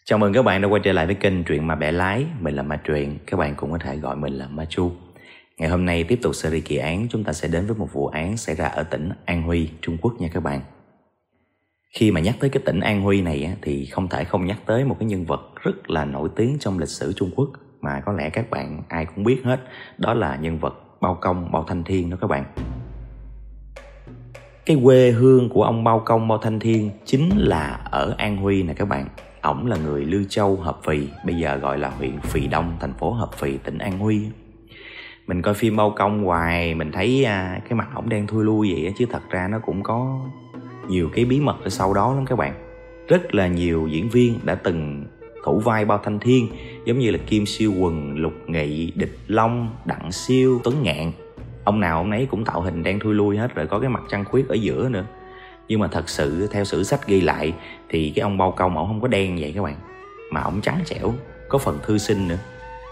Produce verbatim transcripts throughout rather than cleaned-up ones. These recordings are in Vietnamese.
Chào mừng các bạn đã quay trở lại với kênh Truyện Ma Bẻ Lái. Mình là Ma Truyện, các bạn cũng có thể gọi mình là Ma Chu. Ngày hôm nay tiếp tục series kỳ án, chúng ta sẽ đến với một vụ án xảy ra ở tỉnh An Huy, Trung Quốc nha các bạn. Khi mà nhắc tới cái tỉnh An Huy này thì không thể không nhắc tới một cái nhân vật rất là nổi tiếng trong lịch sử Trung Quốc mà có lẽ các bạn ai cũng biết hết, đó là nhân vật Bao Công, Bao Thanh Thiên đó các bạn. Cái quê hương của ông Bao Công, Bao Thanh Thiên chính là ở An Huy nè các bạn. Ổng là người Lư Châu, Hợp Phì, bây giờ gọi là huyện Phì Đông, thành phố Hợp Phì, tỉnh An Huy. Mình coi phim Bao Công hoài, mình thấy à, cái mặt ổng đen thui lui vậy, chứ thật ra nó cũng có nhiều cái bí mật ở sau đó lắm các bạn. Rất là nhiều diễn viên đã từng thủ vai Bao Thanh Thiên, giống như là Kim Siêu Quần, Lục Nghị, Địch Long, Đặng Siêu, Tuấn Ngạn. Ông nào ông nấy cũng tạo hình đen thui lui hết, rồi có cái mặt trăng khuyết ở giữa nữa. Nhưng mà thật sự theo sử sách ghi lại thì cái ông Bao Công ổng không có đen vậy các bạn, mà ổng trắng trẻo, có phần thư sinh nữa.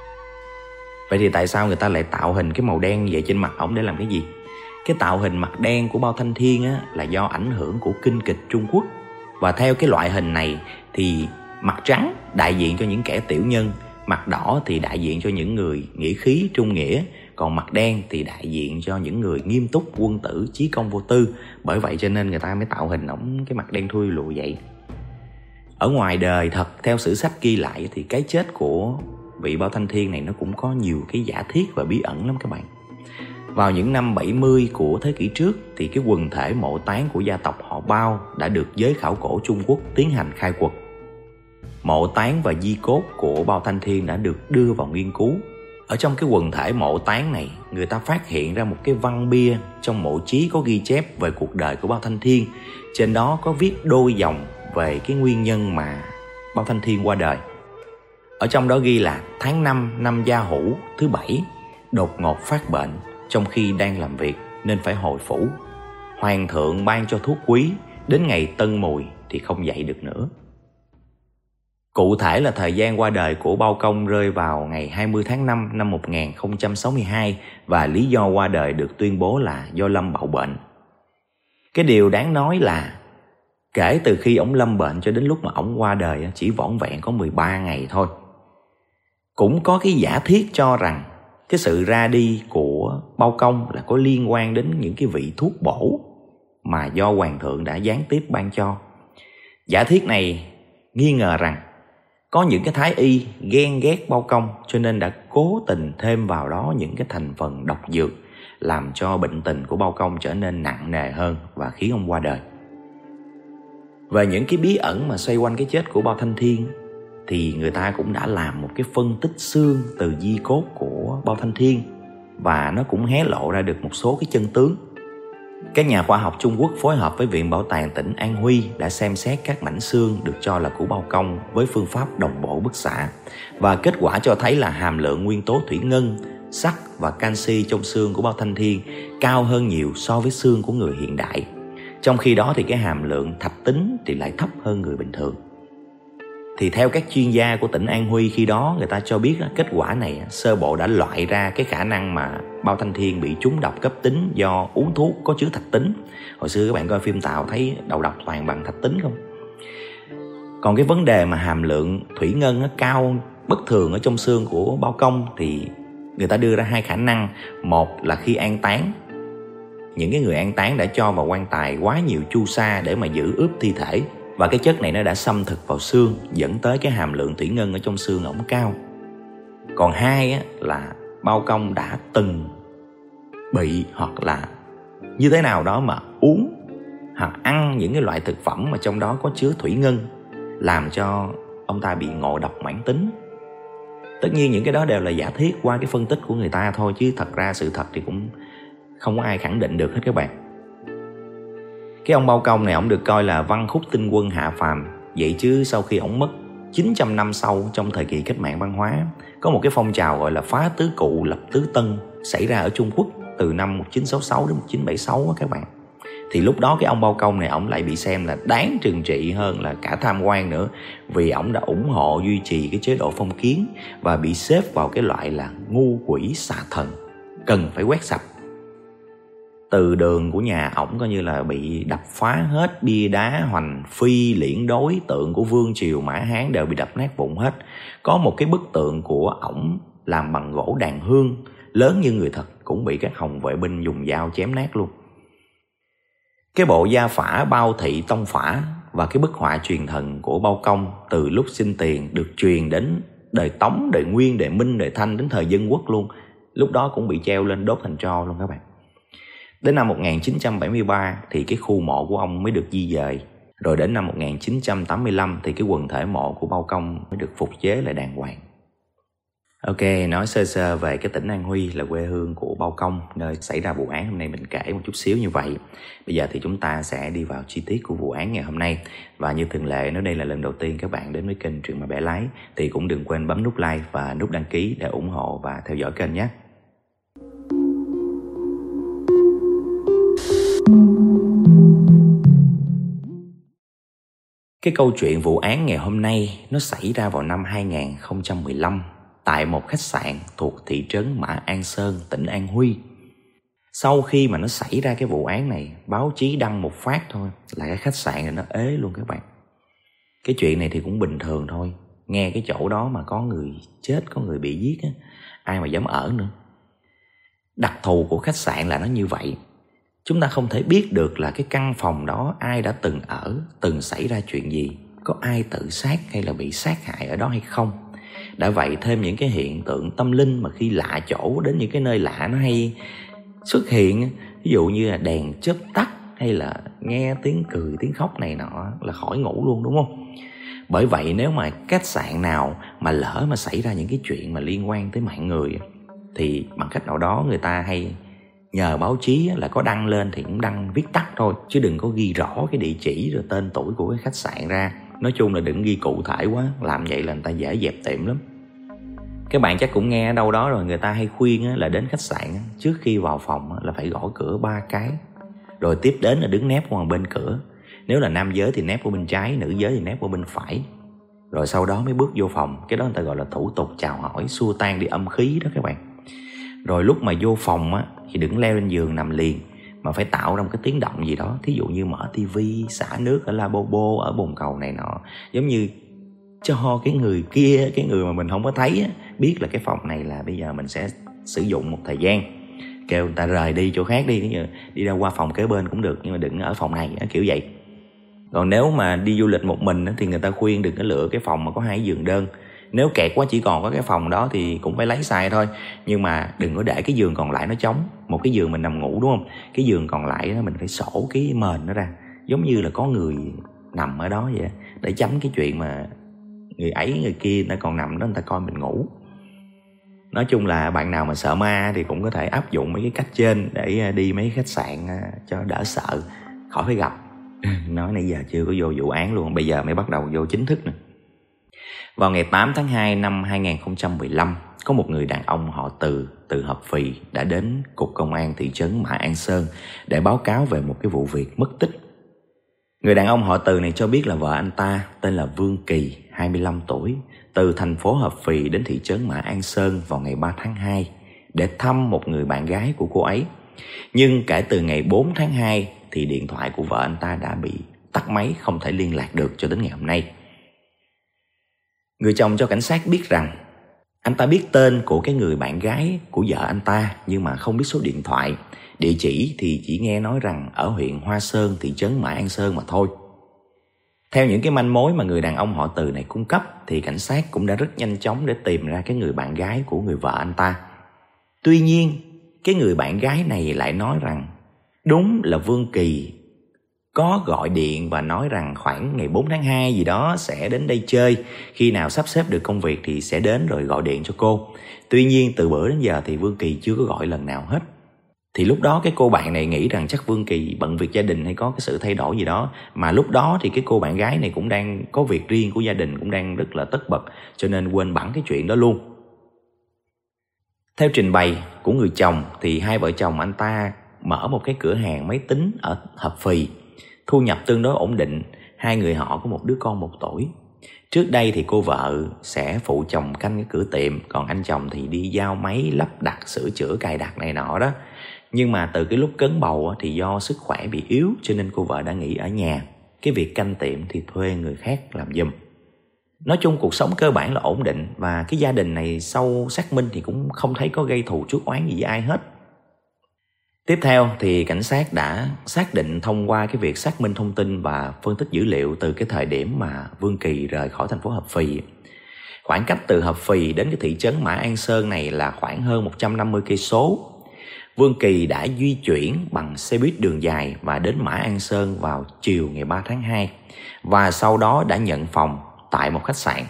Vậy thì tại sao người ta lại tạo hình cái màu đen vậy trên mặt ổng để làm cái gì? Cái tạo hình mặt đen của Bao Thanh Thiên á, là do ảnh hưởng của kinh kịch Trung Quốc. Và theo cái loại hình này thì mặt trắng đại diện cho những kẻ tiểu nhân, mặt đỏ thì đại diện cho những người nghĩa khí trung nghĩa, còn mặt đen thì đại diện cho những người nghiêm túc, quân tử, chí công vô tư. Bởi vậy cho nên người ta mới tạo hình ổng cái mặt đen thui lùi vậy. Ở ngoài đời thật, theo sử sách ghi lại thì cái chết của vị Bao Thanh Thiên này nó cũng có nhiều cái giả thiết và bí ẩn lắm các bạn. Vào những năm bảy mươi của thế kỷ trước thì cái quần thể mộ táng của gia tộc họ Bao đã được giới khảo cổ Trung Quốc tiến hành khai quật. Mộ táng và di cốt của Bao Thanh Thiên đã được đưa vào nghiên cứu. Ở trong cái quần thể mộ táng này, người ta phát hiện ra một cái văn bia trong mộ chí có ghi chép về cuộc đời của Bao Thanh Thiên. Trên đó có viết đôi dòng về cái nguyên nhân mà Bao Thanh Thiên qua đời. Ở trong đó ghi là tháng năm năm Gia Hữu thứ bảy đột ngột phát bệnh trong khi đang làm việc nên phải hồi phủ. Hoàng thượng ban cho thuốc quý, đến ngày Tân Mùi thì không dậy được nữa. Cụ thể là thời gian qua đời của Bao Công rơi vào ngày hai mươi tháng năm năm một nghìn không trăm sáu mươi hai và lý do qua đời được tuyên bố là do lâm bạo bệnh. Cái điều đáng nói là kể từ khi ổng lâm bệnh cho đến lúc mà ổng qua đời chỉ vỏn vẹn có mười ba ngày thôi. Cũng có cái giả thiết cho rằng cái sự ra đi của Bao Công là có liên quan đến những cái vị thuốc bổ mà do Hoàng thượng đã gián tiếp ban cho. Giả thiết này nghi ngờ rằng có những cái thái y ghen ghét Bao Công cho nên đã cố tình thêm vào đó những cái thành phần độc dược, làm cho bệnh tình của Bao Công trở nên nặng nề hơn và khiến ông qua đời. Về những cái bí ẩn mà xoay quanh cái chết của Bao Thanh Thiên thì người ta cũng đã làm một cái phân tích xương từ di cốt của Bao Thanh Thiên, và nó cũng hé lộ ra được một số cái chân tướng. Các nhà khoa học Trung Quốc phối hợp với Viện Bảo tàng tỉnh An Huy đã xem xét các mảnh xương được cho là của Bao Công với phương pháp đồng bộ bức xạ, và kết quả cho thấy là hàm lượng nguyên tố thủy ngân, sắt và canxi trong xương của Bao Thanh Thiên cao hơn nhiều so với xương của người hiện đại. Trong khi đó thì cái hàm lượng thạch tín thì lại thấp hơn người bình thường. Thì theo các chuyên gia của tỉnh An Huy khi đó, người ta cho biết kết quả này sơ bộ đã loại ra cái khả năng mà Bao Thanh Thiên bị trúng độc cấp tính do uống thuốc có chứa thạch tín. Hồi xưa các bạn coi phim Tàu thấy đầu độc toàn bằng thạch tín không? Còn cái vấn đề mà hàm lượng thủy ngân nó cao bất thường ở trong xương của Bao Công thì người ta đưa ra hai khả năng. Một là khi an táng, những cái người an táng đã cho vào quan tài quá nhiều chu sa để mà giữ ướp thi thể, và cái chất này nó đã xâm thực vào xương, dẫn tới cái hàm lượng thủy ngân ở trong xương ổng cao. Còn hai á, là Bao Công đã từng bị hoặc là như thế nào đó mà uống hoặc ăn những cái loại thực phẩm mà trong đó có chứa thủy ngân, làm cho ông ta bị ngộ độc mãn tính. Tất nhiên những cái đó đều là giả thiết qua cái phân tích của người ta thôi, chứ thật ra sự thật thì cũng không có ai khẳng định được hết các bạn. Cái ông Bao Công này ổng được coi là văn khúc tinh quân hạ phàm. Vậy chứ sau khi ổng mất, chín trăm năm sau trong thời kỳ cách mạng văn hóa, có một cái phong trào gọi là phá tứ cụ lập tứ tân xảy ra ở Trung Quốc từ năm một nghìn chín trăm sáu mươi sáu đến một nghìn chín trăm bảy mươi sáu đó các bạn. Thì lúc đó cái ông Bao Công này ổng lại bị xem là đáng trừng trị hơn là cả tham quan nữa, vì ổng đã ủng hộ duy trì cái chế độ phong kiến và bị xếp vào cái loại là ngu quỷ xà thần, cần phải quét sạch. Từ đường của nhà ổng coi như là bị đập phá hết, bia đá, hoành phi, liễn đối, tượng của vương triều Mã Hán đều bị đập nát vụn hết. Có một cái bức tượng của ổng làm bằng gỗ đàn hương, lớn như người thật, cũng bị các hồng vệ binh dùng dao chém nát luôn. Cái bộ gia phả Bao Thị Tông Phả và cái bức họa truyền thần của Bao Công từ lúc sinh tiền được truyền đến đời Tống, đời Nguyên, đời Minh, đời Thanh đến thời Dân Quốc luôn, lúc đó cũng bị treo lên đốt thành tro luôn các bạn. Đến năm một nghìn chín trăm bảy mươi ba thì cái khu mộ của ông mới được di dời. Rồi đến năm một nghìn chín trăm tám mươi lăm thì cái quần thể mộ của Bao Công mới được phục chế lại đàng hoàng. Ok, nói sơ sơ về cái tỉnh An Huy là quê hương của Bao Công, nơi xảy ra vụ án hôm nay mình kể một chút xíu như vậy. Bây giờ thì chúng ta sẽ đi vào chi tiết của vụ án ngày hôm nay. Và như thường lệ, nếu đây là lần đầu tiên các bạn đến với kênh Truyện Ma Bẻ Lái thì cũng đừng quên bấm nút like và nút đăng ký để ủng hộ và theo dõi kênh nhé. Cái câu chuyện vụ án ngày hôm nay nó xảy ra vào năm hai nghìn không trăm mười lăm tại một khách sạn thuộc thị trấn Mã An Sơn, tỉnh An Huy. Sau khi mà nó xảy ra cái vụ án này, báo chí đăng một phát thôi là cái khách sạn này nó ế luôn các bạn. Cái chuyện này thì cũng bình thường thôi. Nghe cái chỗ đó mà có người chết, có người bị giết á, ai mà dám ở nữa. Đặc thù của khách sạn là nó như vậy. Chúng ta không thể biết được là cái căn phòng đó ai đã từng ở, từng xảy ra chuyện gì, có ai tự sát hay là bị sát hại ở đó hay không. Đã vậy thêm những cái hiện tượng tâm linh mà khi lạ chỗ đến những cái nơi lạ nó hay xuất hiện, ví dụ như là đèn chớp tắt hay là nghe tiếng cười, tiếng khóc này nọ là khỏi ngủ luôn, đúng không? Bởi vậy nếu mà khách sạn nào mà lỡ mà xảy ra những cái chuyện mà liên quan tới mạng người thì bằng cách nào đó người ta hay nhờ báo chí là có đăng lên thì cũng đăng viết tắt thôi, chứ đừng có ghi rõ cái địa chỉ rồi tên tuổi của cái khách sạn ra. Nói chung là đừng ghi cụ thể quá, làm vậy là người ta dễ dẹp tiệm lắm. Các bạn chắc cũng nghe ở đâu đó rồi, người ta hay khuyên là đến khách sạn trước khi vào phòng là phải gõ cửa ba cái, rồi tiếp đến là đứng nép qua bên cửa. Nếu là nam giới thì nép qua bên trái, nữ giới thì nép qua bên phải. Rồi sau đó mới bước vô phòng. Cái đó người ta gọi là thủ tục chào hỏi, xua tan đi âm khí đó các bạn. Rồi lúc mà vô phòng á thì đừng leo lên giường nằm liền, mà phải tạo ra một cái tiếng động gì đó. Thí dụ như mở tivi, xả nước ở lavabo, ở bồn cầu này nọ, giống như cho cái người kia, cái người mà mình không có thấy á, biết là cái phòng này là bây giờ mình sẽ sử dụng một thời gian. Kêu người ta rời đi chỗ khác đi, như đi ra qua phòng kế bên cũng được, nhưng mà đừng ở phòng này, kiểu vậy. Còn nếu mà đi du lịch một mình thì người ta khuyên đừng có lựa cái phòng mà có hai giường đơn. Nếu kẹt quá chỉ còn có cái phòng đó thì cũng phải lấy xài thôi. Nhưng mà đừng có để cái giường còn lại nó trống. Một cái giường mình nằm ngủ đúng không? Cái giường còn lại đó mình phải sổ cái mền nó ra, giống như là có người nằm ở đó vậy, để tránh cái chuyện mà người ấy người kia người ta còn nằm đó người ta coi mình ngủ. Nói chung là bạn nào mà sợ ma thì cũng có thể áp dụng mấy cái cách trên để đi mấy khách sạn cho đỡ sợ, khỏi phải gặp. Nói nãy giờ chưa có vô vụ án luôn, bây giờ mới bắt đầu vô chính thức nè. Vào ngày tám tháng hai năm hai nghìn không trăm mười lăm, có một người đàn ông họ Từ, từ Hợp Phì đã đến Cục Công an thị trấn Mã An Sơn để báo cáo về một cái vụ việc mất tích. Người đàn ông họ Từ này cho biết là vợ anh ta tên là Vương Kỳ, hai mươi lăm tuổi, từ thành phố Hợp Phì đến thị trấn Mã An Sơn vào ngày ba tháng hai để thăm một người bạn gái của cô ấy. Nhưng kể từ ngày bốn tháng hai thì điện thoại của vợ anh ta đã bị tắt máy, không thể liên lạc được cho đến ngày hôm nay. Người chồng cho cảnh sát biết rằng anh ta biết tên của cái người bạn gái của vợ anh ta nhưng mà không biết số điện thoại. Địa chỉ thì chỉ nghe nói rằng ở huyện Hoa Sơn, thị trấn Mã An Sơn mà thôi. Theo những cái manh mối mà người đàn ông họ Từ này cung cấp thì cảnh sát cũng đã rất nhanh chóng để tìm ra cái người bạn gái của người vợ anh ta. Tuy nhiên, cái người bạn gái này lại nói rằng đúng là Vương Kỳ có gọi điện và nói rằng khoảng ngày bốn tháng hai gì đó sẽ đến đây chơi, khi nào sắp xếp được công việc thì sẽ đến rồi gọi điện cho cô. Tuy nhiên từ bữa đến giờ thì Vương Kỳ chưa có gọi lần nào hết. Thì lúc đó cái cô bạn này nghĩ rằng chắc Vương Kỳ bận việc gia đình hay có cái sự thay đổi gì đó. Mà lúc đó thì cái cô bạn gái này cũng đang có việc riêng của gia đình, cũng đang rất là tất bật, cho nên quên bẵng cái chuyện đó luôn. Theo trình bày của người chồng thì hai vợ chồng anh ta mở một cái cửa hàng máy tính ở Hợp Phì, thu nhập tương đối ổn định. Hai người họ có một đứa con một tuổi. Trước đây thì cô vợ sẽ phụ chồng canh cái cửa tiệm, còn anh chồng thì đi giao máy, lắp đặt, sửa chữa, cài đặt này nọ đó. Nhưng mà từ cái lúc cấn bầu thì do sức khỏe bị yếu cho nên cô vợ đã nghỉ ở nhà. Cái việc canh tiệm thì thuê người khác làm giùm. Nói chung cuộc sống cơ bản là ổn định, và cái gia đình này sau xác minh thì cũng không thấy có gây thù chuốc oán gì với ai hết. Tiếp theo thì cảnh sát đã xác định thông qua cái việc xác minh thông tin và phân tích dữ liệu từ cái thời điểm mà Vương Kỳ rời khỏi thành phố Hợp Phì. Khoảng cách từ Hợp Phì đến cái thị trấn Mã An Sơn này là khoảng hơn một trăm năm mươi cây số. Vương Kỳ đã di chuyển bằng xe buýt đường dài và đến Mã An Sơn vào chiều ngày ba tháng hai, và sau đó đã nhận phòng tại một khách sạn.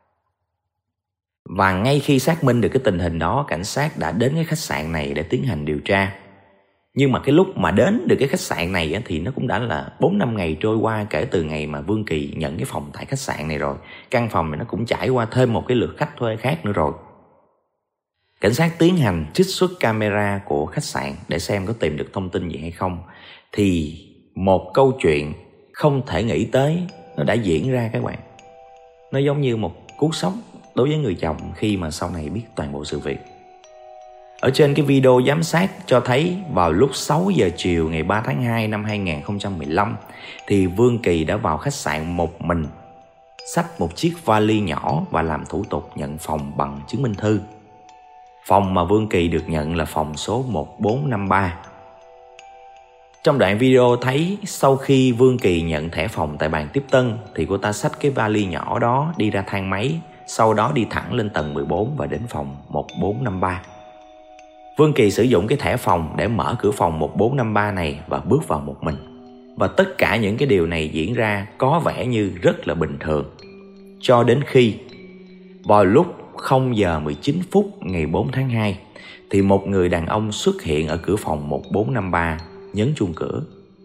Và ngay khi xác minh được cái tình hình đó, cảnh sát đã đến cái khách sạn này để tiến hành điều tra. Nhưng mà cái lúc mà đến được cái khách sạn này thì nó cũng đã là bốn năm ngày trôi qua kể từ ngày mà Vương Kỳ nhận cái phòng tại khách sạn này rồi. Căn phòng này nó cũng trải qua thêm một cái lượt khách thuê khác nữa rồi. Cảnh sát tiến hành trích xuất camera của khách sạn để xem có tìm được thông tin gì hay không. Thì một câu chuyện không thể nghĩ tới nó đã diễn ra các bạn. Nó giống như một cú sốc đối với người chồng khi mà sau này biết toàn bộ sự việc. Ở trên cái video giám sát cho thấy vào lúc sáu giờ chiều ngày ba tháng hai năm hai nghìn không trăm mười lăm thì Vương Kỳ đã vào khách sạn một mình, xách một chiếc vali nhỏ và làm thủ tục nhận phòng bằng chứng minh thư. Phòng mà Vương Kỳ được nhận là phòng số một bốn năm ba. Trong đoạn video thấy sau khi Vương Kỳ nhận thẻ phòng tại bàn tiếp tân thì cô ta xách cái vali nhỏ đó đi ra thang máy, sau đó đi thẳng lên tầng mười bốn và đến phòng một bốn năm ba. Vương Kỳ sử dụng cái thẻ phòng để mở cửa phòng một bốn năm ba này và bước vào một mình. Và tất cả những cái điều này diễn ra có vẻ như rất là bình thường. Cho đến khi vào lúc không giờ mười chín phút ngày bốn tháng hai thì một người đàn ông xuất hiện ở cửa phòng một bốn năm ba nhấn chuông cửa.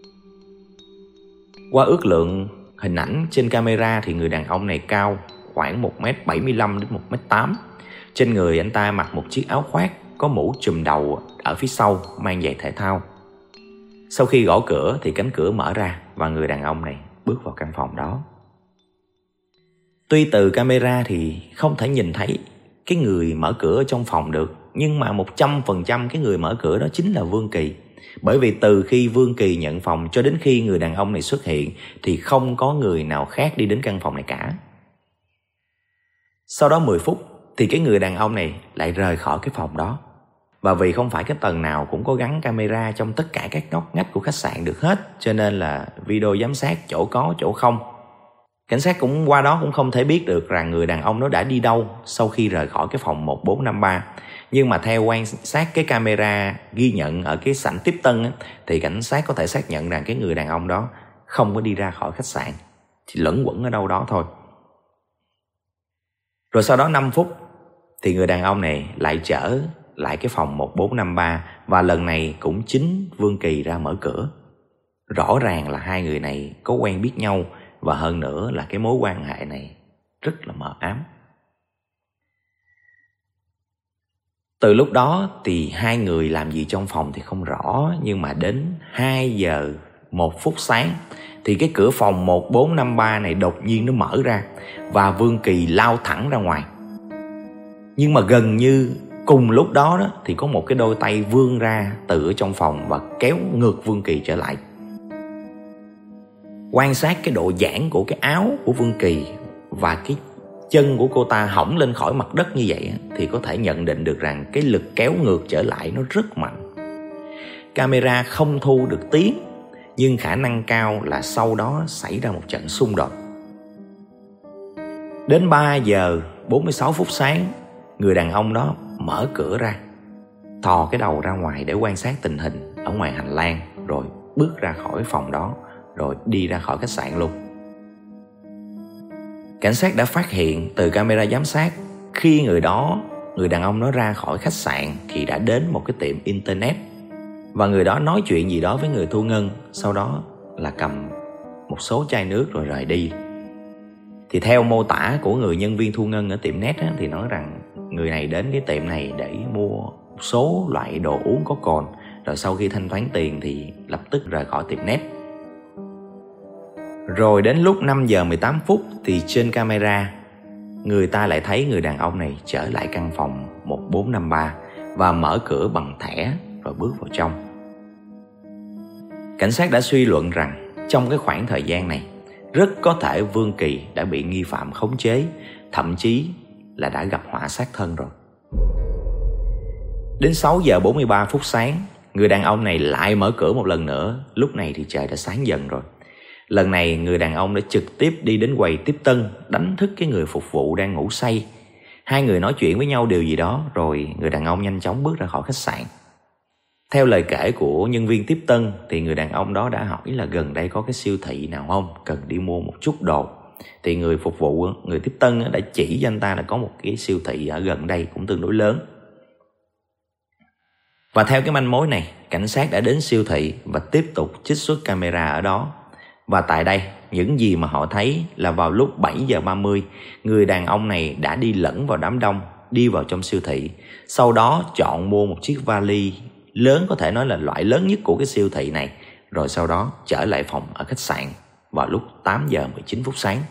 Qua ước lượng hình ảnh trên camera thì người đàn ông này cao khoảng một mét bảy mươi lăm đến một mét tám. Trên người anh ta mặc một chiếc áo khoác có mũ trùm đầu ở phía sau, mang giày thể thao. Sau khi gõ cửa thì cánh cửa mở ra và người đàn ông này bước vào căn phòng đó. Tuy từ camera thì không thể nhìn thấy cái người mở cửa ở trong phòng được, nhưng mà một trăm phần trăm cái người mở cửa đó chính là Vương Kỳ. Bởi vì từ khi Vương Kỳ nhận phòng cho đến khi người đàn ông này xuất hiện thì không có người nào khác đi đến căn phòng này cả. Sau đó mười phút thì cái người đàn ông này lại rời khỏi cái phòng đó. Và vì không phải cái tầng nào cũng có gắn camera trong tất cả các ngóc ngách của khách sạn được hết, cho nên là video giám sát chỗ có chỗ không. Cảnh sát cũng qua đó cũng không thể biết được rằng người đàn ông đó đã đi đâu sau khi rời khỏi cái phòng một bốn năm ba. Nhưng mà theo quan sát cái camera ghi nhận ở cái sảnh tiếp tân á, thì cảnh sát có thể xác nhận rằng cái người đàn ông đó không có đi ra khỏi khách sạn, chỉ lẫn quẩn ở đâu đó thôi. Rồi sau đó năm phút thì người đàn ông này lại trở lại cái phòng một bốn năm ba, và lần này cũng chính Vương Kỳ ra mở cửa. Rõ ràng là hai người này có quen biết nhau, và hơn nữa là cái mối quan hệ này rất là mờ ám. Từ lúc đó thì hai người làm gì trong phòng thì không rõ, nhưng mà đến hai giờ một phút sáng thì cái cửa phòng một bốn năm ba này đột nhiên nó mở ra và Vương Kỳ lao thẳng ra ngoài. Nhưng mà gần như cùng lúc đó, đó thì có một cái đôi tay vươn ra từ ở trong phòng và kéo ngược Vương Kỳ trở lại. Quan sát cái độ giãn của cái áo của Vương Kỳ và cái chân của cô ta hõng lên khỏi mặt đất như vậy thì có thể nhận định được rằng cái lực kéo ngược trở lại nó rất mạnh. Camera không thu được tiếng, nhưng khả năng cao là sau đó xảy ra một trận xung đột. Đến ba giờ bốn mươi sáu phút sáng, người đàn ông đó mở cửa ra, thò cái đầu ra ngoài để quan sát tình hình ở ngoài hành lang, rồi bước ra khỏi phòng đó, rồi đi ra khỏi khách sạn luôn. Cảnh sát đã phát hiện từ camera giám sát khi người đó, người đàn ông đó ra khỏi khách sạn thì đã đến một cái tiệm internet, và người đó nói chuyện gì đó với người thu ngân, sau đó là cầm một số chai nước rồi rời đi. Thì theo mô tả của người nhân viên thu ngân ở tiệm net á, thì nói rằng người này đến cái tiệm này để mua một số loại đồ uống có cồn, rồi sau khi thanh toán tiền thì lập tức rời khỏi tiệm net. Rồi đến lúc năm giờ mười tám phút thì trên camera người ta lại thấy người đàn ông này trở lại căn phòng một bốn năm ba và mở cửa bằng thẻ rồi bước vào trong. Cảnh sát đã suy luận rằng trong cái khoảng thời gian này, rất có thể Vương Kỳ đã bị nghi phạm khống chế, thậm chí là đã gặp họa sát thân rồi. Đến sáu giờ bốn mươi ba phút sáng, người đàn ông này lại mở cửa một lần nữa. Lúc này thì trời đã sáng dần rồi. Lần này người đàn ông đã trực tiếp đi đến quầy tiếp tân, đánh thức cái người phục vụ đang ngủ say. Hai người nói chuyện với nhau điều gì đó, rồi người đàn ông nhanh chóng bước ra khỏi khách sạn. Theo lời kể của nhân viên tiếp tân thì người đàn ông đó đã hỏi là gần đây có cái siêu thị nào không, cần đi mua một chút đồ. Thì người phục vụ, người tiếp tân đã chỉ cho anh ta là có một cái siêu thị ở gần đây cũng tương đối lớn. Và theo cái manh mối này, cảnh sát đã đến siêu thị và tiếp tục trích xuất camera ở đó. Và tại đây, những gì mà họ thấy là vào lúc bảy giờ ba mươi, người đàn ông này đã đi lẫn vào đám đông, đi vào trong siêu thị. Sau đó chọn mua một chiếc vali lớn, có thể nói là loại lớn nhất của cái siêu thị này. Rồi sau đó trở lại phòng ở khách sạn vào lúc tám giờ mười chín phút sáng.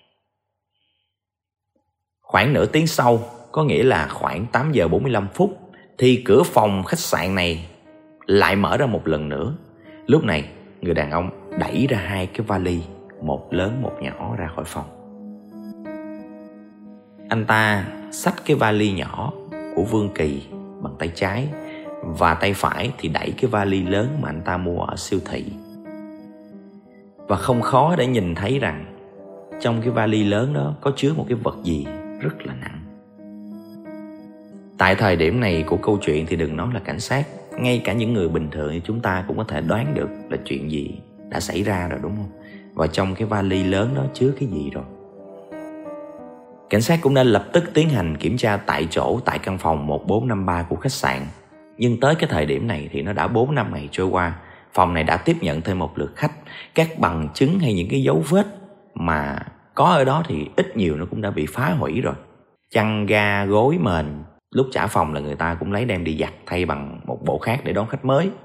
Khoảng nửa tiếng sau, có nghĩa là khoảng tám giờ bốn mươi lăm phút, thì cửa phòng khách sạn này lại mở ra một lần nữa. Lúc này người đàn ông đẩy ra hai cái vali, một lớn một nhỏ ra khỏi phòng. Anh ta xách cái vali nhỏ của Vương Kỳ bằng tay trái, và tay phải thì đẩy cái vali lớn mà anh ta mua ở siêu thị. Và không khó để nhìn thấy rằng trong cái vali lớn đó có chứa một cái vật gì rất là nặng. Tại thời điểm này của câu chuyện thì đừng nói là cảnh sát, ngay cả những người bình thường như chúng ta cũng có thể đoán được là chuyện gì đã xảy ra rồi, đúng không? Và trong cái vali lớn đó chứa cái gì rồi. Cảnh sát cũng đã lập tức tiến hành kiểm tra tại chỗ tại căn phòng một bốn năm ba của khách sạn. Nhưng tới cái thời điểm này thì nó đã bốn năm ngày trôi qua. Phòng này đã tiếp nhận thêm một lượt khách. Các bằng chứng hay những cái dấu vết mà có ở đó thì ít nhiều nó cũng đã bị phá hủy rồi. Chăn ga, gối, mền, lúc trả phòng là người ta cũng lấy đem đi giặt thay bằng một bộ khác để đón khách mới.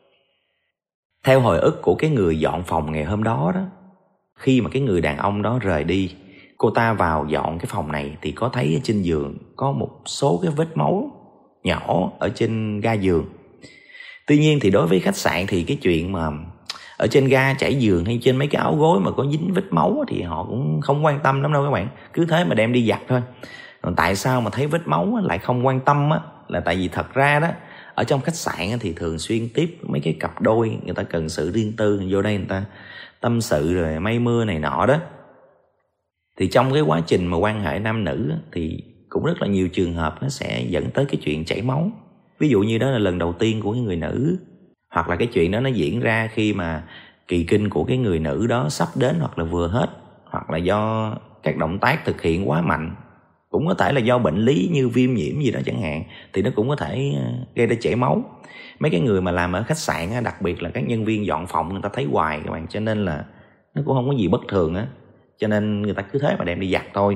Theo hồi ức của cái người dọn phòng ngày hôm đó đó, khi mà cái người đàn ông đó rời đi, cô ta vào dọn cái phòng này thì có thấy trên giường có một số cái vết máu nhỏ ở trên ga giường. Tuy nhiên thì đối với khách sạn thì cái chuyện mà ở trên ga trải giường hay trên mấy cái áo gối mà có dính vết máu thì họ cũng không quan tâm lắm đâu các bạn, cứ thế mà đem đi giặt thôi. Còn tại sao mà thấy vết máu lại không quan tâm á, là tại vì thật ra đó ở trong khách sạn thì thường xuyên tiếp mấy cái cặp đôi, người ta cần sự riêng tư, vô đây người ta tâm sự rồi mây mưa này nọ đó. Thì trong cái quá trình mà quan hệ nam nữ thì cũng rất là nhiều trường hợp nó sẽ dẫn tới cái chuyện chảy máu. Ví dụ như đó là lần đầu tiên của cái người nữ, hoặc là cái chuyện đó nó diễn ra khi mà kỳ kinh của cái người nữ đó sắp đến hoặc là vừa hết, hoặc là do các động tác thực hiện quá mạnh, cũng có thể là do bệnh lý như viêm nhiễm gì đó chẳng hạn, thì nó cũng có thể gây ra chảy máu. Mấy cái người mà làm ở khách sạn, đặc biệt là các nhân viên dọn phòng, người ta thấy hoài các bạn, cho nên là nó cũng không có gì bất thường á, cho nên người ta cứ thế mà đem đi giặt thôi.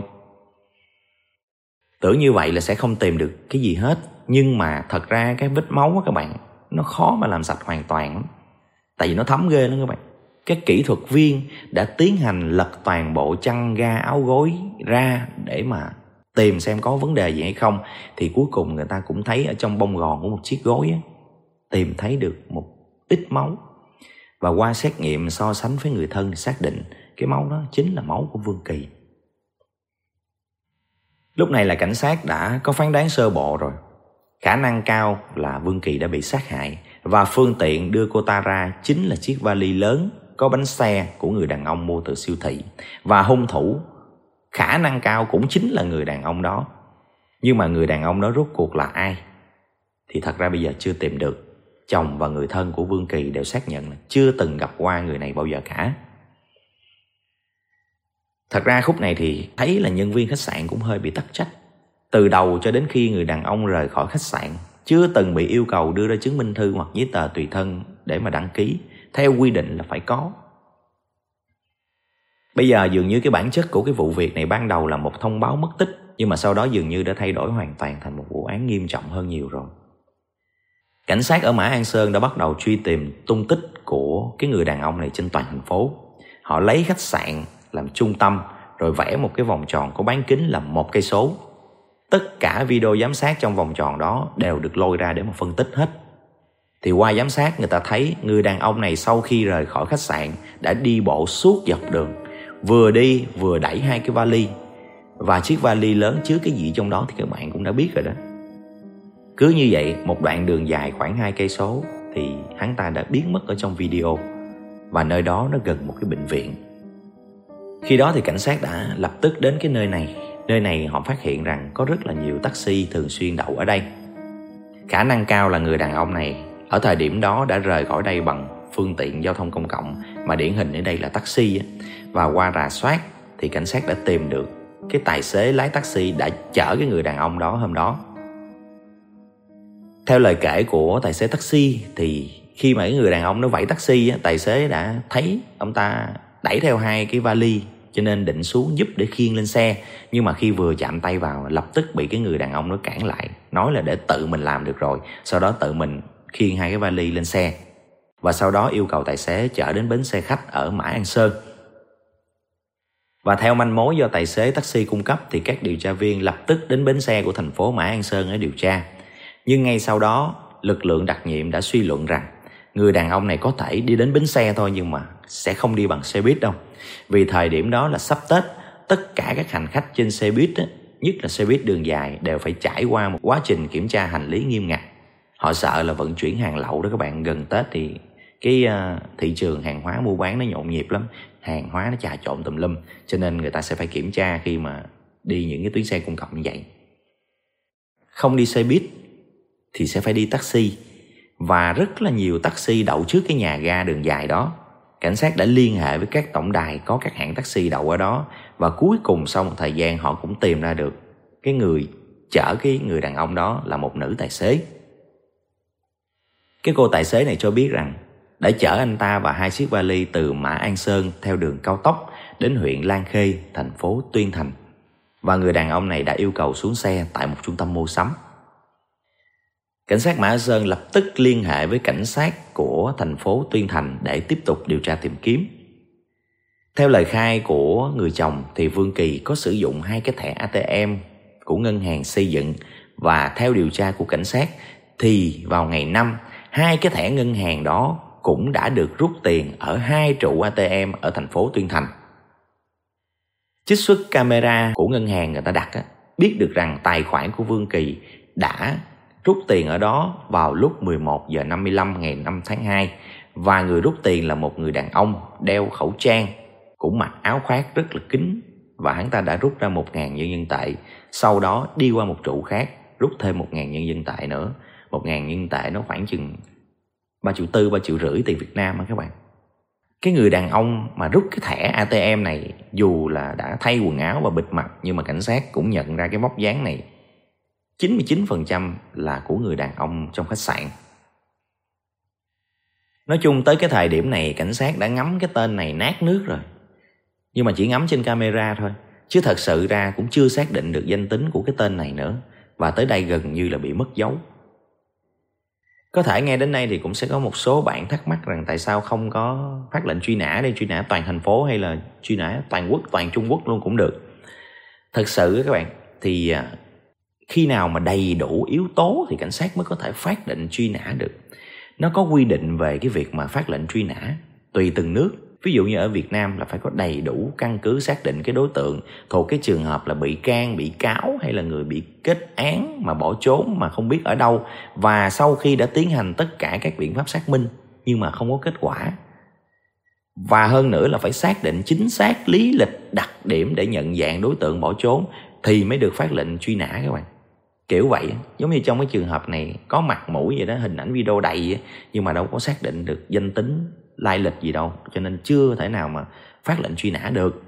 Tưởng như vậy là sẽ không tìm được cái gì hết, nhưng mà thật ra cái vết máu á các bạn, nó khó mà làm sạch hoàn toàn lắm. Tại vì nó thấm ghê lắm các bạn. Các kỹ thuật viên đã tiến hành lật toàn bộ chăn ga áo gối ra để mà tìm xem có vấn đề gì hay không. Thì cuối cùng người ta cũng thấy ở trong bông gòn của một chiếc gối á, tìm thấy được một ít máu. Và qua xét nghiệm so sánh với người thân thì xác định cái máu đó chính là máu của Vương Kỳ. Lúc này là cảnh sát đã có phán đoán sơ bộ rồi. Khả năng cao là Vương Kỳ đã bị sát hại, và phương tiện đưa cô ta ra chính là chiếc vali lớn có bánh xe của người đàn ông mua từ siêu thị. Và hung thủ khả năng cao cũng chính là người đàn ông đó. Nhưng mà người đàn ông đó rốt cuộc là ai thì thật ra bây giờ chưa tìm được. Chồng và người thân của Vương Kỳ đều xác nhận là chưa từng gặp qua người này bao giờ cả. Thật ra khúc này thì thấy là nhân viên khách sạn cũng hơi bị tắc trách. Từ đầu cho đến khi người đàn ông rời khỏi khách sạn, chưa từng bị yêu cầu đưa ra chứng minh thư hoặc giấy tờ tùy thân để mà đăng ký. Theo quy định là phải có. Bây giờ dường như cái bản chất của cái vụ việc này ban đầu là một thông báo mất tích, nhưng mà sau đó dường như đã thay đổi hoàn toàn thành một vụ án nghiêm trọng hơn nhiều rồi. Cảnh sát ở Mã An Sơn đã bắt đầu truy tìm tung tích của cái người đàn ông này trên toàn thành phố. Họ lấy khách sạn làm trung tâm, rồi vẽ một cái vòng tròn có bán kính là một cây số. Tất cả video giám sát trong vòng tròn đó đều được lôi ra để mà phân tích hết. Thì qua giám sát người ta thấy người đàn ông này sau khi rời khỏi khách sạn đã đi bộ suốt dọc đường, vừa đi vừa đẩy hai cái vali. Và chiếc vali lớn chứa cái gì trong đó thì các bạn cũng đã biết rồi đó. Cứ như vậy, một đoạn đường dài khoảng hai cây số thì hắn ta đã biến mất ở trong video, và nơi đó nó gần một cái bệnh viện. Khi đó thì cảnh sát đã lập tức đến cái nơi này. Nơi này họ phát hiện rằng có rất là nhiều taxi thường xuyên đậu ở đây. Khả năng cao là người đàn ông này ở thời điểm đó đã rời khỏi đây bằng phương tiện giao thông công cộng, mà điển hình ở đây là taxi. Và qua rà soát thì cảnh sát đã tìm được cái tài xế lái taxi đã chở cái người đàn ông đó hôm đó. Theo lời kể của tài xế taxi thì khi mà cái người đàn ông nó vẫy taxi, tài xế đã thấy ông ta đẩy theo hai cái vali, cho nên định xuống giúp để khiêng lên xe. Nhưng mà khi vừa chạm tay vào, lập tức bị cái người đàn ông nó cản lại, nói là để tự mình làm được rồi, sau đó tự mình khiêng hai cái vali lên xe. Và sau đó yêu cầu tài xế chở đến bến xe khách ở Mã An Sơn. Và theo manh mối do tài xế taxi cung cấp thì các điều tra viên lập tức đến bến xe của thành phố Mã An Sơn để điều tra. Nhưng ngay sau đó, lực lượng đặc nhiệm đã suy luận rằng người đàn ông này có thể đi đến bến xe thôi, nhưng mà sẽ không đi bằng xe buýt đâu. Vì thời điểm đó là sắp Tết, tất cả các hành khách trên xe buýt, nhất là xe buýt đường dài, đều phải trải qua một quá trình kiểm tra hành lý nghiêm ngặt. Họ sợ là vận chuyển hàng lậu đó các bạn. Gần Tết thì cái uh, thị trường hàng hóa mua bán nó nhộn nhịp lắm, hàng hóa nó trà trộn tùm lum, cho nên người ta sẽ phải kiểm tra khi mà đi những cái tuyến xe công cộng như vậy. Không đi xe buýt thì sẽ phải đi taxi, và rất là nhiều taxi đậu trước cái nhà ga đường dài đó. Cảnh sát đã liên hệ với các tổng đài có các hãng taxi đậu ở đó, và cuối cùng sau một thời gian họ cũng tìm ra được cái người chở cái người đàn ông đó là một nữ tài xế. Cái cô tài xế này cho biết rằng đã chở anh ta và hai chiếc vali từ Mã An Sơn theo đường cao tốc đến huyện Lan Khê, thành phố Tuyên Thành. Và người đàn ông này đã yêu cầu xuống xe tại một trung tâm mua sắm. Cảnh sát Mã An Sơn lập tức liên hệ với cảnh sát của thành phố Tuyên Thành để tiếp tục điều tra tìm kiếm. Theo lời khai của người chồng thì Vương Kỳ có sử dụng hai cái thẻ a tê em của ngân hàng xây dựng, và theo điều tra của cảnh sát thì vào ngày năm, hai cái thẻ ngân hàng đó cũng đã được rút tiền ở hai trụ a tê em ở thành phố Tuyên Thành. Trích xuất camera của ngân hàng người ta đặt á, biết được rằng tài khoản của Vương Kỳ đã rút tiền ở đó vào lúc mười một giờ năm mươi lăm ngày năm tháng hai, và người rút tiền là một người đàn ông đeo khẩu trang, cũng mặc áo khoác rất là kín, và hắn ta đã rút ra một ngàn nhân dân tệ. Sau đó đi qua một trụ khác rút thêm một ngàn nhân dân tệ nữa. Một ngàn nhân dân tệ nó khoảng chừng ba triệu tư, ba triệu rưỡi tiền Việt Nam á các bạn. Cái người đàn ông mà rút cái thẻ a tê em này dù là đã thay quần áo và bịt mặt, nhưng mà cảnh sát cũng nhận ra cái móc dáng này chín mươi chín phần trăm là của người đàn ông trong khách sạn. Nói chung tới cái thời điểm này cảnh sát đã ngắm cái tên này nát nước rồi, nhưng mà chỉ ngắm trên camera thôi, chứ thật sự ra cũng chưa xác định được danh tính của cái tên này nữa. Và tới đây gần như là bị mất dấu. Có thể nghe đến đây thì cũng sẽ có một số bạn thắc mắc rằng tại sao không có phát lệnh truy nã để truy nã toàn thành phố, hay là truy nã toàn quốc, toàn Trung Quốc luôn cũng được. Thật sự các bạn, thì khi nào mà đầy đủ yếu tố thì cảnh sát mới có thể phát lệnh truy nã được. Nó có quy định về cái việc mà phát lệnh truy nã tùy từng nước. Ví dụ như ở Việt Nam là phải có đầy đủ căn cứ xác định cái đối tượng thuộc cái trường hợp là bị can, bị cáo hay là người bị kết án mà bỏ trốn mà không biết ở đâu. Và sau khi đã tiến hành tất cả các biện pháp xác minh nhưng mà không có kết quả. Và hơn nữa là phải xác định chính xác lý lịch, đặc điểm để nhận dạng đối tượng bỏ trốn thì mới được phát lệnh truy nã các bạn. Kiểu vậy, giống như trong cái trường hợp này có mặt mũi vậy đó, hình ảnh video đầy nhưng mà đâu có xác định được danh tính, lai lịch gì đâu, cho nên chưa thể nào mà phát lệnh truy nã được.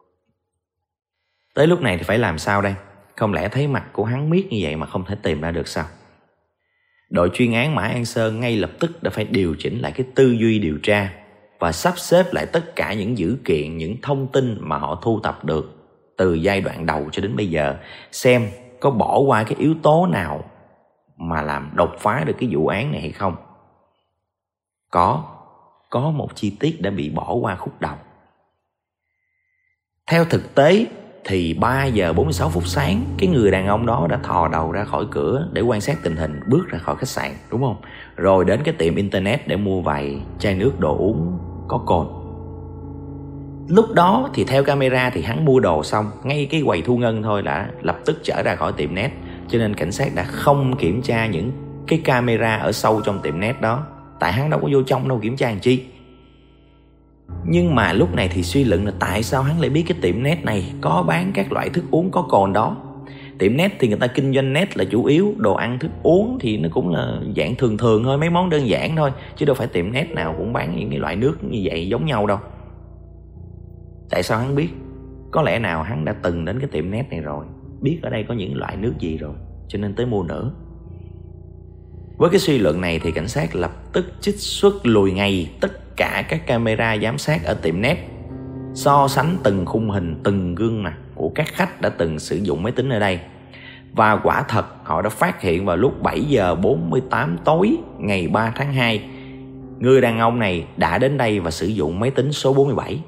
Tới lúc này thì phải làm sao đây? Không lẽ thấy mặt của hắn miết như vậy mà không thể tìm ra được sao? Đội chuyên án Mã An Sơn ngay lập tức đã phải điều chỉnh lại cái tư duy điều tra và sắp xếp lại tất cả những dữ kiện, những thông tin mà họ thu thập được từ giai đoạn đầu cho đến bây giờ, xem có bỏ qua cái yếu tố nào mà làm đột phá được cái vụ án này hay không. Có, có một chi tiết đã bị bỏ qua khúc đầu. Theo thực tế thì ba giờ bốn mươi sáu phút sáng, cái người đàn ông đó đã thò đầu ra khỏi cửa để quan sát tình hình, bước ra khỏi khách sạn, đúng không? Rồi đến cái tiệm internet để mua vài chai nước đồ uống có cồn. Lúc đó thì theo camera thì hắn mua đồ xong, ngay cái quầy thu ngân thôi đã lập tức trở ra khỏi tiệm net. Cho nên cảnh sát đã không kiểm tra những cái camera ở sâu trong tiệm net đó, tại hắn đâu có vô trong đâu kiểm tra làm chi. Nhưng mà lúc này thì suy luận là tại sao hắn lại biết cái tiệm net này có bán các loại thức uống có cồn đó. Tiệm net thì người ta kinh doanh net là chủ yếu, đồ ăn thức uống thì nó cũng là dạng thường thường thôi, mấy món đơn giản thôi, chứ đâu phải tiệm net nào cũng bán những cái loại nước như vậy giống nhau đâu. Tại sao hắn biết? Có lẽ nào hắn đã từng đến cái tiệm net này rồi, biết ở đây có những loại nước gì rồi, cho nên tới mua nữa. Với cái suy luận này thì cảnh sát lập tức trích xuất lùi ngay tất cả các camera giám sát ở tiệm net, so sánh từng khung hình, từng gương mặt của các khách đã từng sử dụng máy tính ở đây. Và quả thật họ đã phát hiện vào lúc bảy giờ bốn mươi tám tối ngày ba tháng hai, người đàn ông này đã đến đây và sử dụng máy tính số bốn mươi bảy.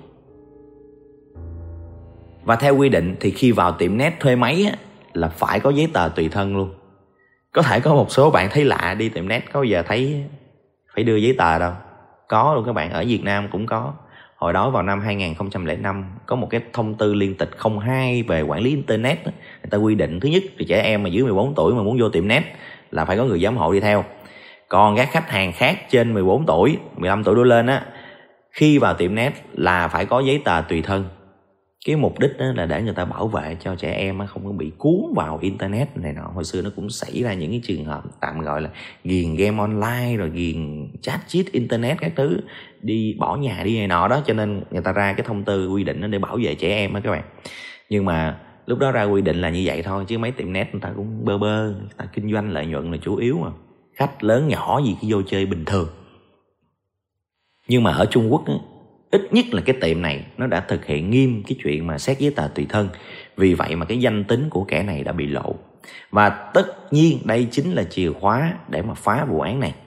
Và theo quy định thì khi vào tiệm net thuê máy á, là phải có giấy tờ tùy thân luôn. Có thể có một số bạn thấy lạ đi tiệm net có bao giờ thấy phải đưa giấy tờ đâu. Có luôn các bạn, ở Việt Nam cũng có. Hồi đó vào năm hai nghìn không trăm lẻ năm có một cái thông tư liên tịch không hai về quản lý internet. Người ta quy định thứ nhất thì trẻ em mà dưới mười bốn tuổi mà muốn vô tiệm net là phải có người giám hộ đi theo. Còn các khách hàng khác trên mười bốn tuổi, mười lăm tuổi đổ lên á, khi vào tiệm net là phải có giấy tờ tùy thân. Cái mục đích đó là để người ta bảo vệ cho trẻ em không có bị cuốn vào internet này nọ. Hồi xưa nó cũng xảy ra những cái trường hợp tạm gọi là ghiền game online, rồi ghiền chat chít internet các thứ, đi bỏ nhà đi này nọ đó, cho nên người ta ra cái thông tư quy định đó để bảo vệ trẻ em đó các bạn. Nhưng mà lúc đó ra quy định là như vậy thôi, chứ mấy tiệm net người ta cũng bơ bơ, người ta kinh doanh lợi nhuận là chủ yếu mà, khách lớn nhỏ gì cứ vô chơi bình thường. Nhưng mà ở Trung Quốc á, ít nhất là cái tiệm này nó đã thực hiện nghiêm cái chuyện mà xét giấy tờ tùy thân. Vì vậy mà cái danh tính của kẻ này đã bị lộ. Và tất nhiên đây chính là chìa khóa để mà phá vụ án này.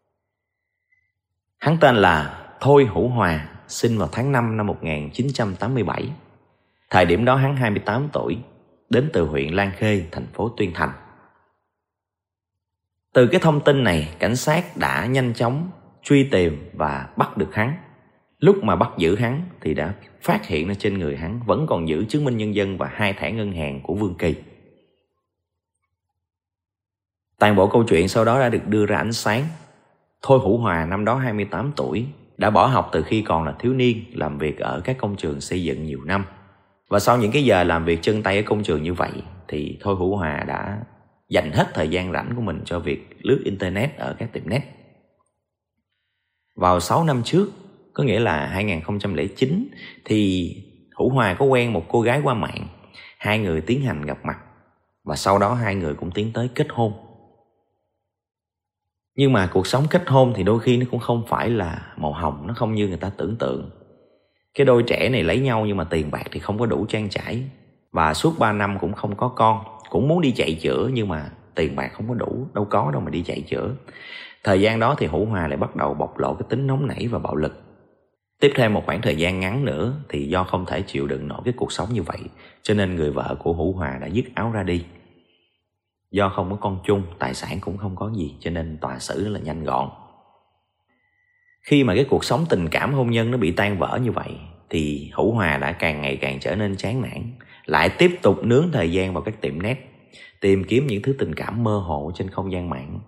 Hắn tên là Thôi Hữu Hòa, sinh vào tháng năm năm một nghìn chín trăm tám mươi bảy. Thời điểm đó hắn hai mươi tám tuổi, đến từ huyện Lan Khê, thành phố Tuyên Thành. Từ cái thông tin này, cảnh sát đã nhanh chóng truy tìm và bắt được hắn. Lúc mà bắt giữ hắn thì đã phát hiện ở trên người hắn vẫn còn giữ chứng minh nhân dân và hai thẻ ngân hàng của Vương Kỳ. Toàn bộ câu chuyện sau đó đã được đưa ra ánh sáng. Thôi Hữu Hòa năm đó hai mươi tám tuổi, đã bỏ học từ khi còn là thiếu niên, làm việc ở các công trường xây dựng nhiều năm. Và sau những cái giờ làm việc chân tay ở công trường như vậy thì Thôi Hữu Hòa đã dành hết thời gian rảnh của mình cho việc lướt internet ở các tiệm net. Vào sáu năm trước, có nghĩa là hai nghìn không trăm lẻ chín, thì Hữu Hòa có quen một cô gái qua mạng. Hai người tiến hành gặp mặt và sau đó hai người cũng tiến tới kết hôn. Nhưng mà cuộc sống kết hôn thì đôi khi nó cũng không phải là màu hồng, nó không như người ta tưởng tượng. Cái đôi trẻ này lấy nhau nhưng mà tiền bạc thì không có đủ trang trải, và suốt ba năm cũng không có con. Cũng muốn đi chạy chữa nhưng mà tiền bạc không có đủ, đâu có đâu mà đi chạy chữa. Thời gian đó thì Hữu Hòa lại bắt đầu bộc lộ cái tính nóng nảy và bạo lực. Tiếp theo một khoảng thời gian ngắn nữa thì do không thể chịu đựng nổi cái cuộc sống như vậy, cho nên người vợ của Hữu Hòa đã dứt áo ra đi. Do không có con chung, tài sản cũng không có gì, cho nên tòa xử rất là nhanh gọn. Khi mà cái cuộc sống tình cảm hôn nhân nó bị tan vỡ như vậy thì Hữu Hòa đã càng ngày càng trở nên chán nản, lại tiếp tục nướng thời gian vào các tiệm net, tìm kiếm những thứ tình cảm mơ hồ trên không gian mạng.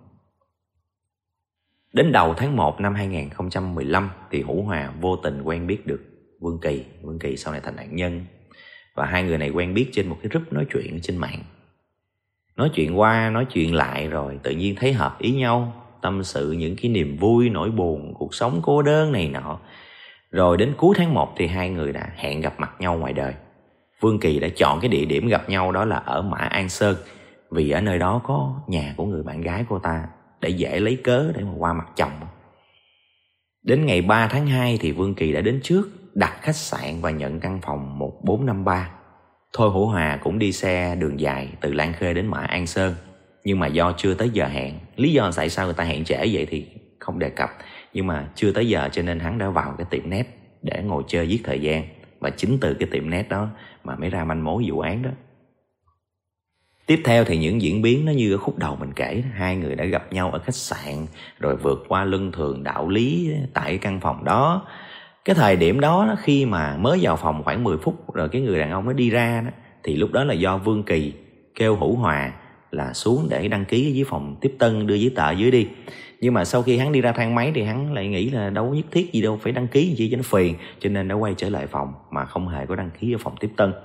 Đến đầu tháng một năm hai nghìn không trăm mười lăm thì Hữu Hòa vô tình quen biết được Vương Kỳ. Vương Kỳ sau này thành nạn nhân. Và hai người này quen biết trên một cái group nói chuyện trên mạng. Nói chuyện qua, nói chuyện lại rồi tự nhiên thấy hợp ý nhau, tâm sự những cái niềm vui, nỗi buồn, cuộc sống cô đơn này nọ. Rồi đến cuối tháng một thì hai người đã hẹn gặp mặt nhau ngoài đời. Vương Kỳ đã chọn cái địa điểm gặp nhau đó là ở Mã An Sơn, vì ở nơi đó có nhà của người bạn gái cô ta, để dễ lấy cớ để mà qua mặt chồng. Đến ngày ba tháng hai thì Vương Kỳ đã đến trước, đặt khách sạn và nhận căn phòng một bốn năm ba. Thôi Hữu Hòa cũng đi xe đường dài từ Lan Khê đến Mã An Sơn, nhưng mà do chưa tới giờ hẹn. Lý do tại sao người ta hẹn trễ vậy thì không đề cập, nhưng mà chưa tới giờ cho nên hắn đã vào cái tiệm net để ngồi chơi giết thời gian Và chính từ cái tiệm net đó mà mới ra manh mối vụ án đó. Tiếp theo thì những diễn biến nó như ở khúc đầu mình kể. Hai người đã gặp nhau ở khách sạn, rồi vượt qua luân thường đạo lý tại căn phòng đó. Cái thời điểm đó khi mà mới vào phòng khoảng mười phút rồi cái người đàn ông nó đi ra đó, thì lúc đó là do Vương Kỳ kêu Hữu Hòa là xuống để đăng ký ở dưới phòng tiếp tân, đưa giấy tờ dưới đi. Nhưng mà sau khi hắn đi ra thang máy thì hắn lại nghĩ là đâu nhất thiết gì đâu phải đăng ký gì cho nó phiền, cho nên đã quay trở lại phòng mà không hề có đăng ký ở phòng tiếp tân.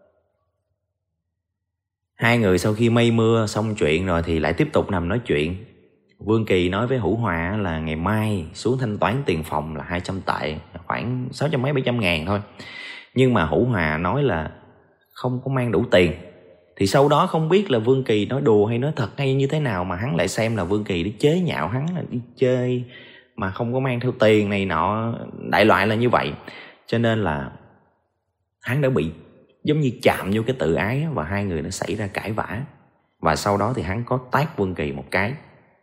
Hai người sau khi mây mưa xong chuyện rồi thì lại tiếp tục nằm nói chuyện. Vương Kỳ nói với Hữu Hòa là ngày mai xuống thanh toán tiền phòng là hai trăm tệ, khoảng sáu trăm mấy bảy trăm ngàn thôi. Nhưng mà Hữu Hòa nói là không có mang đủ tiền. Thì sau đó không biết là Vương Kỳ nói đùa hay nói thật hay như thế nào mà hắn lại xem là Vương Kỳ đi chế nhạo hắn là đi chơi mà không có mang theo tiền này nọ, đại loại là như vậy. Cho nên là hắn đã bị giống như chạm vô cái tự ái và hai người đã xảy ra cãi vã. Và sau đó thì hắn có tát Vương Kỳ một cái.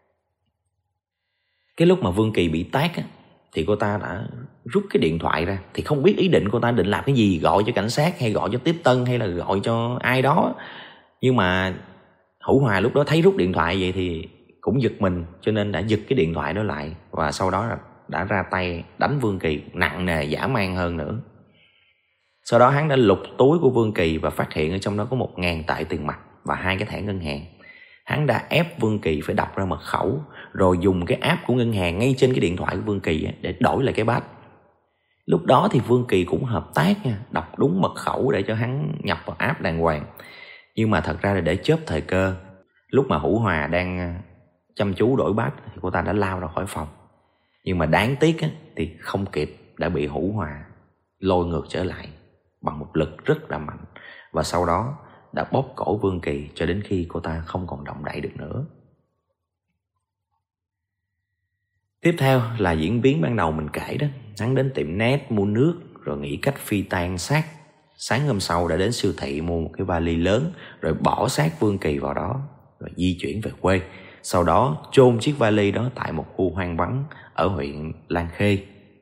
Cái lúc mà Vương Kỳ bị tát á, thì cô ta đã rút cái điện thoại ra. Thì không biết ý định cô ta định làm cái gì, gọi cho cảnh sát hay gọi cho tiếp tân hay là gọi cho ai đó. Nhưng mà Hữu Hòa lúc đó thấy rút điện thoại vậy thì cũng giật mình, cho nên đã giật cái điện thoại đó lại. Và sau đó đã ra tay đánh Vương Kỳ nặng nề dã man hơn nữa. Sau đó hắn đã lục túi của Vương Kỳ và phát hiện ở trong đó có một ngàn tệ tiền mặt và hai cái thẻ ngân hàng. Hắn đã ép Vương Kỳ phải đọc ra mật khẩu, rồi dùng cái app của ngân hàng ngay trên cái điện thoại của Vương Kỳ để đổi lại cái badge. Lúc đó thì Vương Kỳ cũng hợp tác nha, đọc đúng mật khẩu để cho hắn nhập vào app đàng hoàng. Nhưng mà thật ra là để chớp thời cơ, lúc mà Hữu Hòa đang chăm chú đổi badge thì cô ta đã lao ra khỏi phòng. Nhưng mà đáng tiếc á, thì không kịp, đã bị Hữu Hòa lôi ngược trở lại bằng một lực rất là mạnh. Và sau đó đã bóp cổ Vương Kỳ cho đến khi cô ta không còn động đậy được nữa. Tiếp theo là diễn biến ban đầu mình kể đó. Hắn đến tiệm net mua nước rồi nghĩ cách phi tang xác. Sáng hôm sau đã đến siêu thị mua một cái vali lớn rồi bỏ xác Vương Kỳ vào đó rồi di chuyển về quê. Sau đó chôn chiếc vali đó tại một khu hoang vắng ở huyện Lan Khê.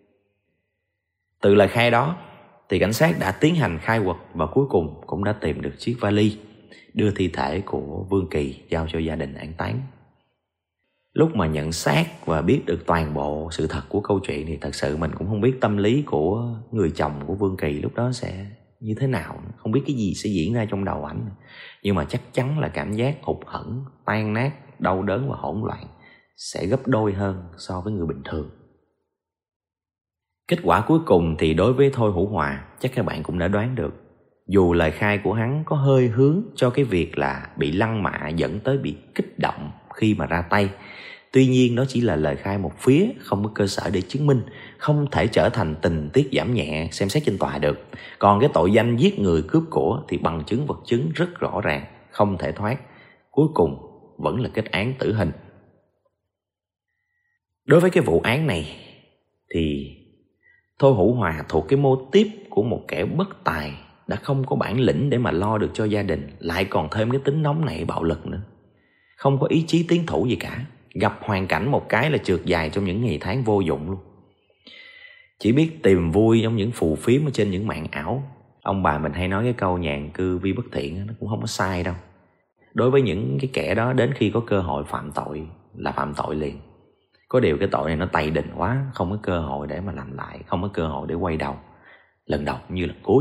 Từ lời khai đó thì cảnh sát đã tiến hành khai quật và cuối cùng cũng đã tìm được chiếc vali, đưa thi thể của Vương Kỳ giao cho gia đình an táng. Lúc mà nhận xác và biết được toàn bộ sự thật của câu chuyện thì thật sự mình cũng không biết tâm lý của người chồng của Vương Kỳ lúc đó sẽ như thế nào, không biết cái gì sẽ diễn ra trong đầu ảnh. Nhưng mà chắc chắn là cảm giác hụt hẫng, tan nát, đau đớn và hỗn loạn sẽ gấp đôi hơn so với người bình thường. Kết quả cuối cùng thì đối với Thôi Hữu Hòa, chắc các bạn cũng đã đoán được. Dù lời khai của hắn có hơi hướng cho cái việc là bị lăng mạ dẫn tới bị kích động khi mà ra tay, tuy nhiên đó chỉ là lời khai một phía, không có cơ sở để chứng minh, không thể trở thành tình tiết giảm nhẹ xem xét trên tòa được. Còn cái tội danh giết người cướp của thì bằng chứng vật chứng rất rõ ràng, không thể thoát. Cuối cùng vẫn là kết án tử hình. Đối với cái vụ án này thì Thôi Hữu Hòa thuộc cái mô típ của một kẻ bất tài, đã không có bản lĩnh để mà lo được cho gia đình, lại còn thêm cái tính nóng nảy bạo lực nữa. Không có ý chí tiến thủ gì cả, gặp hoàn cảnh một cái là trượt dài trong những ngày tháng vô dụng luôn. Chỉ biết tìm vui trong những phù phiếm ở trên những mạng ảo. Ông bà mình hay nói cái câu nhàn cư vi bất thiện, nó cũng không có sai đâu. Đối với những cái kẻ đó, đến khi có cơ hội phạm tội là phạm tội liền. Có điều cái tội này nó tày đình quá, không có cơ hội để mà làm lại, không có cơ hội để quay đầu lần đầu như lần cuối.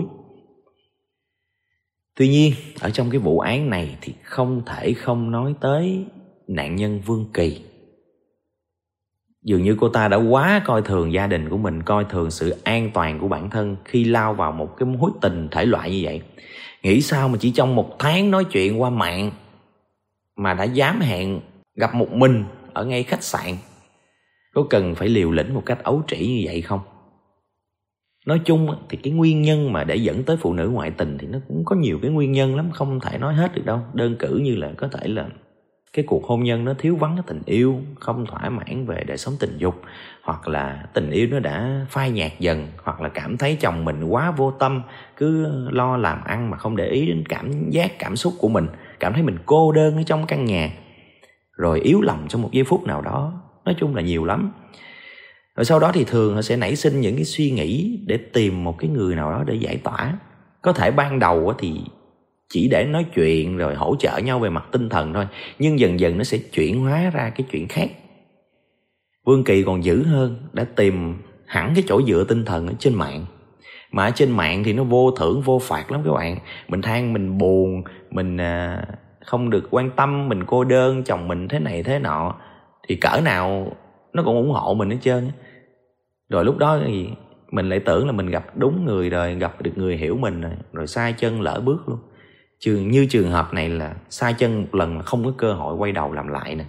Tuy nhiên ở trong cái vụ án này thì không thể không nói tới nạn nhân Vương Kỳ. Dường như cô ta đã quá coi thường gia đình của mình, coi thường sự an toàn của bản thân khi lao vào một cái mối tình thể loại như vậy. Nghĩ sao mà chỉ trong một tháng nói chuyện qua mạng mà đã dám hẹn gặp một mình ở ngay khách sạn. Có cần phải liều lĩnh một cách ấu trĩ như vậy không? Nói chung thì cái nguyên nhân mà để dẫn tới phụ nữ ngoại tình thì nó cũng có nhiều cái nguyên nhân lắm, không thể nói hết được đâu. Đơn cử như là có thể là cái cuộc hôn nhân nó thiếu vắng cái tình yêu, không thỏa mãn về đời sống tình dục, hoặc là tình yêu nó đã phai nhạt dần, hoặc là cảm thấy chồng mình quá vô tâm, cứ lo làm ăn mà không để ý đến cảm giác cảm xúc của mình, cảm thấy mình cô đơn ở trong căn nhà, rồi yếu lòng trong một giây phút nào đó. Nói chung là nhiều lắm. Rồi sau đó thì thường họ sẽ nảy sinh những cái suy nghĩ để tìm một cái người nào đó để giải tỏa. Có thể ban đầu thì chỉ để nói chuyện rồi hỗ trợ nhau về mặt tinh thần thôi, nhưng dần dần nó sẽ chuyển hóa ra cái chuyện khác. Vương Kỳ còn dữ hơn, đã tìm hẳn cái chỗ dựa tinh thần ở trên mạng. Mà ở trên mạng thì nó vô thưởng vô phạt lắm các bạn. Mình than mình buồn, mình à, không được quan tâm, mình cô đơn, chồng mình thế này thế nọ, thì cỡ nào nó cũng ủng hộ mình hết trơn. Rồi lúc đó thì mình lại tưởng là mình gặp đúng người rồi, gặp được người hiểu mình rồi, rồi sai chân lỡ bước luôn. Trường như trường hợp này là sai chân một lần là không có cơ hội quay đầu làm lại nè.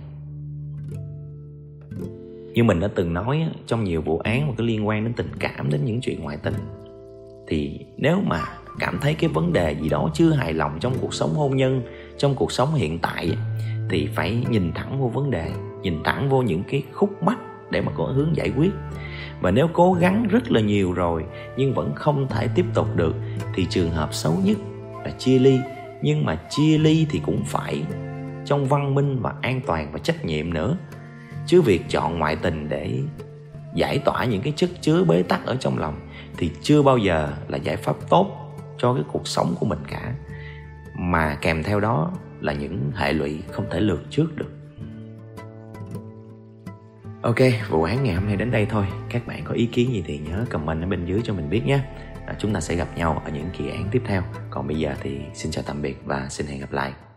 Như mình đã từng nói trong nhiều vụ án mà có liên quan đến tình cảm, đến những chuyện ngoại tình, thì nếu mà cảm thấy cái vấn đề gì đó chưa hài lòng trong cuộc sống hôn nhân, trong cuộc sống hiện tại, thì phải nhìn thẳng vô vấn đề, nhìn thẳng vô những cái khúc mắc để mà có hướng giải quyết. Và nếu cố gắng rất là nhiều rồi nhưng vẫn không thể tiếp tục được, thì trường hợp xấu nhất là chia ly. Nhưng mà chia ly thì cũng phải trong văn minh và an toàn và trách nhiệm nữa. Chứ việc chọn ngoại tình để giải tỏa những cái chất chứa bế tắc ở trong lòng thì chưa bao giờ là giải pháp tốt cho cái cuộc sống của mình cả. Mà kèm theo đó là những hệ lụy không thể lường trước được. Ok, vụ án ngày hôm nay đến đây thôi. Các bạn có ý kiến gì thì nhớ comment ở bên dưới cho mình biết nhé. Chúng ta sẽ gặp nhau ở những kỳ án tiếp theo. Còn bây giờ thì xin chào tạm biệt và xin hẹn gặp lại.